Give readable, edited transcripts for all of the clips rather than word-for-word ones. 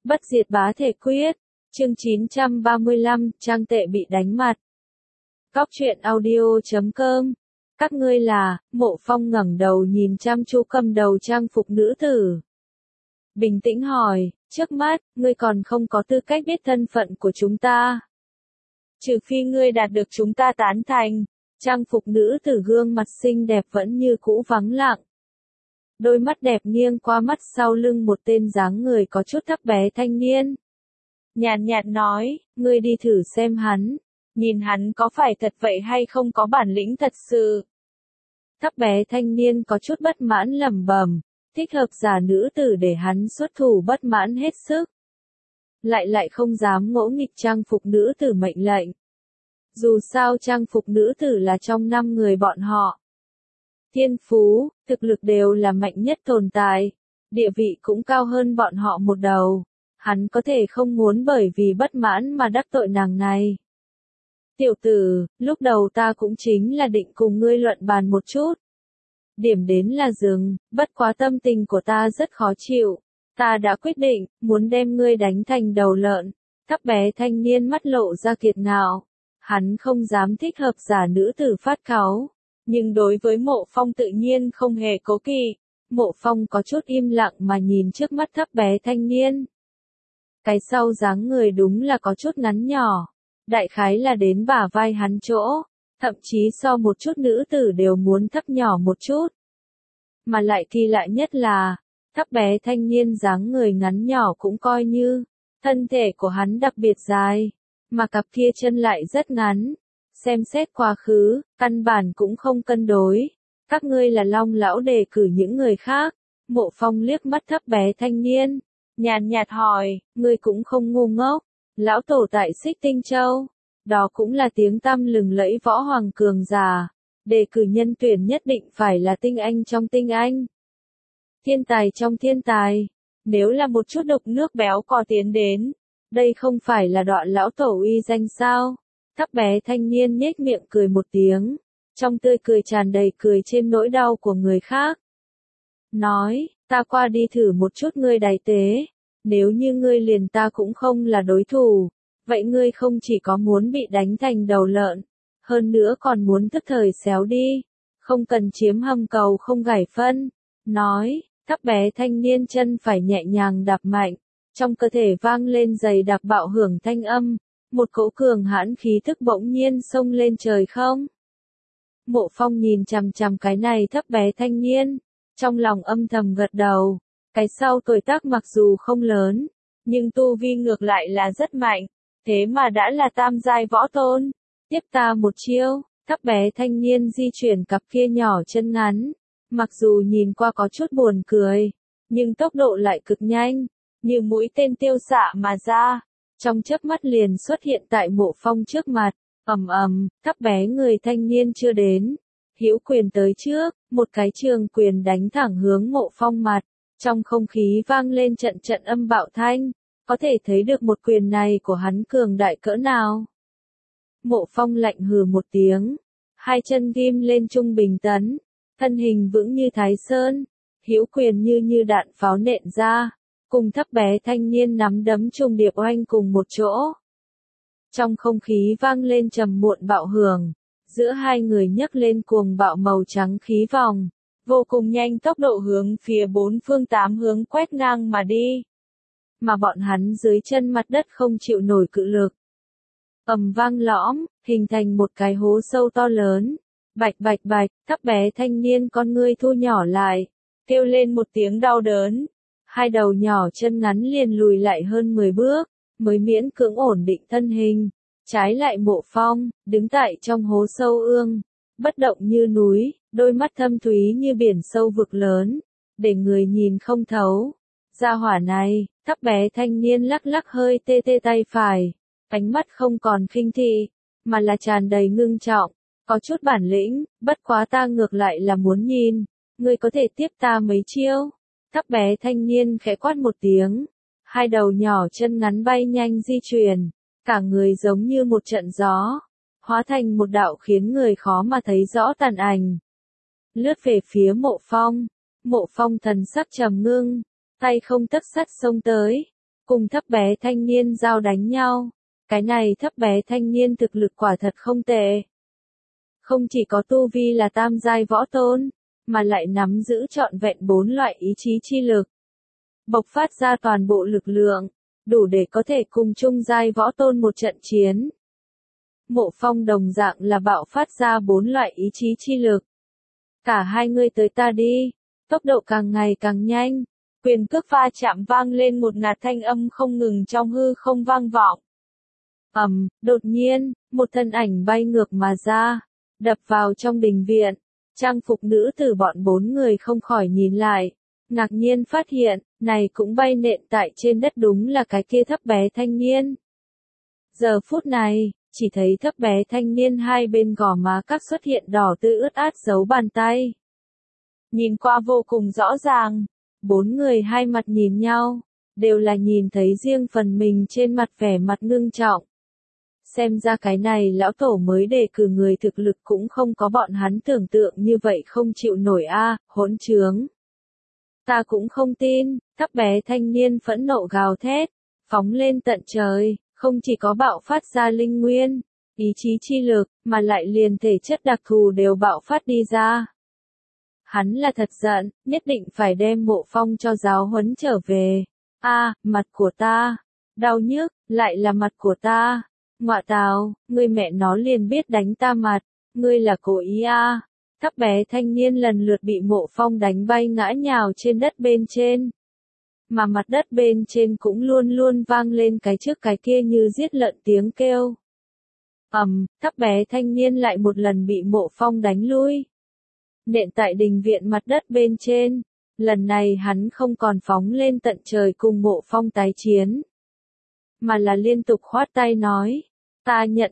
Bất diệt bá thể quyết, chương 935, trang tệ bị đánh mặt. Góc truyện audio.com. Các ngươi là, Mộ Phong ngẩng đầu nhìn chăm chú cầm đầu trang phục nữ tử. Bình tĩnh hỏi, trước mắt, ngươi còn không có tư cách biết thân phận của chúng ta. Trừ phi ngươi đạt được chúng ta tán thành, trang phục nữ tử gương mặt xinh đẹp vẫn như cũ vắng lặng. Đôi mắt đẹp nghiêng qua mắt sau lưng một tên dáng người có chút thấp bé thanh niên. Nhàn nhạt nói, ngươi đi thử xem hắn, nhìn hắn có phải thật vậy hay không có bản lĩnh thật sự. Thấp bé thanh niên có chút bất mãn lẩm bẩm, thích hợp giả nữ tử để hắn xuất thủ bất mãn hết sức. Lại không dám ngỗ nghịch trang phục nữ tử mệnh lệnh. Dù sao trang phục nữ tử là trong 5 người bọn họ. Thiên phú, thực lực đều là mạnh nhất tồn tại, địa vị cũng cao hơn bọn họ một đầu. Hắn có thể không muốn bởi vì bất mãn mà đắc tội nàng này. Tiểu tử, lúc đầu ta cũng chính là định cùng ngươi luận bàn một chút. Điểm đến là dừng, bất quá tâm tình của ta rất khó chịu. Ta đã quyết định, muốn đem ngươi đánh thành đầu lợn. Thấp bé thanh niên mắt lộ ra kiệt ngạo. Hắn không dám thích hợp giả nữ tử phát cáu. Nhưng đối với Mộ Phong tự nhiên không hề cố kỵ. Mộ Phong có chút im lặng mà nhìn trước mắt thấp bé thanh niên. Cái sau dáng người đúng là có chút ngắn nhỏ. Đại khái là đến bả vai hắn chỗ. Thậm chí so một chút nữ tử đều muốn thấp nhỏ một chút. Mà lại kỳ lạ nhất là, thấp bé thanh niên dáng người ngắn nhỏ cũng coi như, thân thể của hắn đặc biệt dài, mà cặp kia chân lại rất ngắn. Xem xét quá khứ, căn bản cũng không cân đối. Các ngươi là Long lão đề cử những người khác. Mộ Phong liếc mắt thấp bé thanh niên, nhàn nhạt hỏi, ngươi cũng không ngu ngốc. Lão tổ tại Xích Tinh Châu, đó cũng là tiếng tăm lừng lẫy võ hoàng cường giả. Đề cử nhân tuyển nhất định phải là tinh anh trong tinh anh. Thiên tài trong thiên tài. Nếu là một chút đục nước béo cò tiến đến, đây không phải là đoạn lão tổ uy danh sao? Thấp bé thanh niên nhếch miệng cười một tiếng, trong tươi cười tràn đầy cười trên nỗi đau của người khác. Nói, ta qua đi thử một chút ngươi đài tế, nếu như ngươi liền ta cũng không là đối thủ, vậy ngươi không chỉ có muốn bị đánh thành đầu lợn, hơn nữa còn muốn tức thời xéo đi, không cần chiếm hầm cầu không gảy phân. Nói, thấp bé thanh niên chân phải nhẹ nhàng đạp mạnh, trong cơ thể vang lên dày đặc bạo hưởng thanh âm. Một cỗ cường hãn khí thức bỗng nhiên xông lên trời không. Mộ Phong nhìn chằm chằm cái này thấp bé thanh niên, trong lòng âm thầm gật đầu. Cái sau tuổi tác mặc dù không lớn, nhưng tu vi ngược lại là rất mạnh, thế mà đã là tam giai võ tôn. Tiếp ta một chiêu, thấp bé thanh niên di chuyển cặp kia nhỏ chân ngắn, mặc dù nhìn qua có chút buồn cười, nhưng tốc độ lại cực nhanh, như mũi tên tiêu xạ mà ra. Trong chớp mắt liền xuất hiện tại Mộ Phong trước mặt, thấp bé người thanh niên chưa đến. Hữu quyền tới trước, một cái trường quyền đánh thẳng hướng Mộ Phong mặt, trong không khí vang lên trận trận âm bạo thanh, có thể thấy được một quyền này của hắn cường đại cỡ nào. Mộ Phong lạnh hừ một tiếng, hai chân ghim lên trung bình tấn, thân hình vững như Thái Sơn, hữu quyền như đạn pháo nện ra. Cùng thấp bé thanh niên nắm đấm trùng điệp oanh cùng một chỗ. Trong không khí vang lên trầm muộn bạo hưởng, giữa hai người nhấc lên cuồng bạo màu trắng khí vòng, vô cùng nhanh tốc độ hướng phía 4 phương 8 hướng quét ngang mà đi. Mà bọn hắn dưới chân mặt đất không chịu nổi cự lực. Vang lõm, hình thành một cái hố sâu to lớn. Bạch bạch bạch, thấp bé thanh niên con ngươi thu nhỏ lại, kêu lên một tiếng đau đớn. Hai đầu nhỏ chân ngắn liền lùi lại hơn 10 bước, mới miễn cưỡng ổn định thân hình. Trái lại Mộ Phong, đứng tại trong hố sâu ương, bất động như núi, đôi mắt thâm thúy như biển sâu vực lớn, để người nhìn không thấu. Gia hỏa này, thấp bé thanh niên lắc lắc hơi tê tê tay phải, ánh mắt không còn khinh thị, mà là tràn đầy ngưng trọng, có chút bản lĩnh, bất quá ta ngược lại là muốn nhìn, ngươi có thể tiếp ta mấy chiêu. Thấp bé thanh niên khẽ quát một tiếng, hai đầu nhỏ chân ngắn bay nhanh di chuyển, cả người giống như một trận gió, hóa thành một đạo khiến người khó mà thấy rõ tàn ảnh. Lướt về phía Mộ Phong thần sắc trầm ngưng, tay không tấc sắt xông tới, cùng thấp bé thanh niên giao đánh nhau. Cái này thấp bé thanh niên thực lực quả thật không tệ. Không chỉ có tu vi là tam giai võ tôn, mà lại nắm giữ trọn vẹn 4 loại ý chí chi lực. Bộc phát ra toàn bộ lực lượng, đủ để có thể cùng chung giai võ tôn một trận chiến. Mộ Phong đồng dạng là bạo phát ra 4 loại ý chí chi lực. Cả hai người tới ta đi, tốc độ càng ngày càng nhanh, quyền cước va chạm vang lên một ngạt thanh âm không ngừng trong hư không vang vọng. Đột nhiên, một thân ảnh bay ngược mà ra, đập vào trong đình viện. Trang phục nữ tử bọn 4 người không khỏi nhìn lại, ngạc nhiên phát hiện, này cũng bay nện tại trên đất đúng là cái kia thấp bé thanh niên. Giờ phút này, chỉ thấy thấp bé thanh niên hai bên gò má các xuất hiện đỏ tươi ướt át dấu bàn tay. Nhìn qua vô cùng rõ ràng, 4 người hai mặt nhìn nhau, đều là nhìn thấy riêng phần mình trên mặt vẻ mặt ngưng trọng. Xem ra cái này lão tổ mới đề cử người thực lực cũng không có bọn hắn tưởng tượng như vậy không chịu nổi hỗn trướng. Ta cũng không tin, thấp bé thanh niên phẫn nộ gào thét, phóng lên tận trời, không chỉ có bạo phát ra linh nguyên, ý chí chi lực, mà lại liền thể chất đặc thù đều bạo phát đi ra. Hắn là thật giận, nhất định phải đem Mộ Phong cho giáo huấn trở về. Mặt của ta, đau nhức, lại là mặt của ta. Ngọa tào, ngươi mẹ nó liền biết đánh ta mặt, ngươi là cố ý Thấp bé thanh niên lần lượt bị Mộ Phong đánh bay ngã nhào trên đất bên trên. Mà mặt đất bên trên cũng luôn luôn vang lên cái trước cái kia như giết lợn tiếng kêu. Thấp bé thanh niên lại một lần bị Mộ Phong đánh lui. Nện tại đình viện mặt đất bên trên, lần này hắn không còn phóng lên tận trời cùng Mộ Phong tái chiến. Mà là liên tục khoát tay nói, ta nhận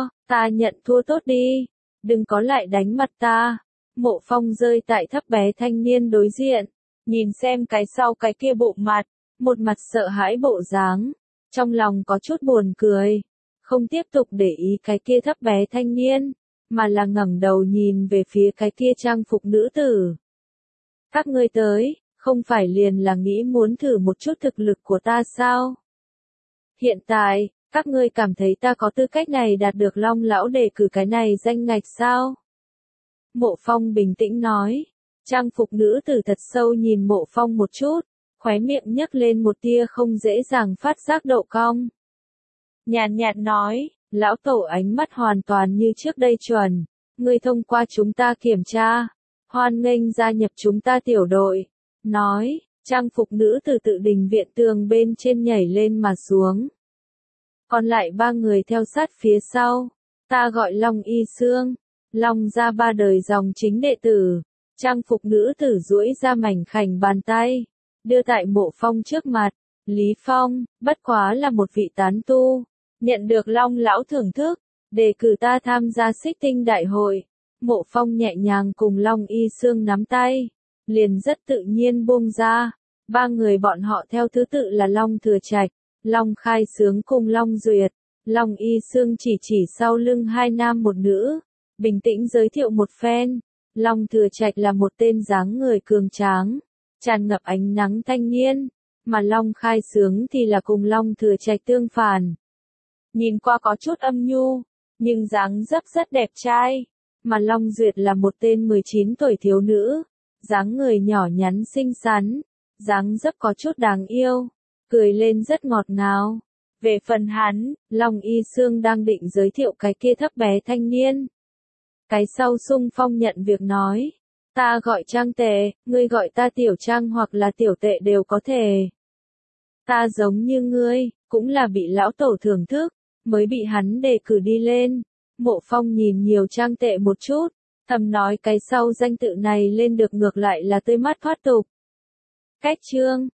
thua tốt đi, đừng có lại đánh mặt ta. Mộ Phong rơi tại thấp bé thanh niên đối diện, nhìn xem cái sau cái kia bộ mặt, một mặt sợ hãi bộ dáng, trong lòng có chút buồn cười, không tiếp tục để ý cái kia thấp bé thanh niên, mà là ngẩng đầu nhìn về phía cái kia trang phục nữ tử. Các ngươi tới, không phải liền là nghĩ muốn thử một chút thực lực của ta sao? Hiện tại, các ngươi cảm thấy ta có tư cách này đạt được Long lão đề cử cái này danh ngạch sao? Mộ Phong bình tĩnh nói. Trang phục nữ tử thật sâu nhìn Mộ Phong một chút, khóe miệng nhấc lên một tia không dễ dàng phát giác độ cong. Nhàn nhạt nói, lão tổ ánh mắt hoàn toàn như trước đây chuẩn, ngươi thông qua chúng ta kiểm tra, hoan nghênh gia nhập chúng ta tiểu đội. Nói, trang phục nữ tử tự đình viện tường bên trên nhảy lên mà xuống. Còn lại 3 người theo sát phía sau, ta gọi Long Y Xương, Long gia 3 đời dòng chính đệ tử. Trang phục nữ tử duỗi ra mảnh khảnh bàn tay, đưa tại Mộ Phong trước mặt. Lý Phong, bất quá là một vị tán tu, nhận được Long lão thưởng thức, đề cử ta tham gia Xích Tinh đại hội. Mộ Phong nhẹ nhàng cùng Long Y Xương nắm tay, liền rất tự nhiên buông ra. 3 người bọn họ theo thứ tự là Long Thừa Trạch, Long Khai Sướng cùng Long Duyệt. Long Y Xương chỉ sau lưng 2 nam 1 nữ, bình tĩnh giới thiệu một phen. Long Thừa Trạch là một tên dáng người cường tráng, tràn ngập ánh nắng thanh niên, mà Long Khai Sướng thì là cùng Long Thừa Trạch tương phản. Nhìn qua có chút âm nhu, nhưng dáng dấp rất đẹp trai, mà Long Duyệt là một tên 19 tuổi thiếu nữ, dáng người nhỏ nhắn xinh xắn, dáng dấp có chút đáng yêu, cười lên rất ngọt ngào. Về phần hắn, Long Y Xương đang định giới thiệu cái kia thấp bé thanh niên. Cái sau xung phong nhận việc nói, ta gọi Trang Tệ, ngươi gọi ta Tiểu Trang hoặc là Tiểu Tệ đều có thể. Ta giống như ngươi, cũng là bị lão tổ thưởng thức, mới bị hắn đề cử đi lên. Mộ Phong nhìn nhiều Trang Tệ một chút, thầm nói cái sau danh tự này lên được ngược lại là tươi mắt thoát tục. Cách chương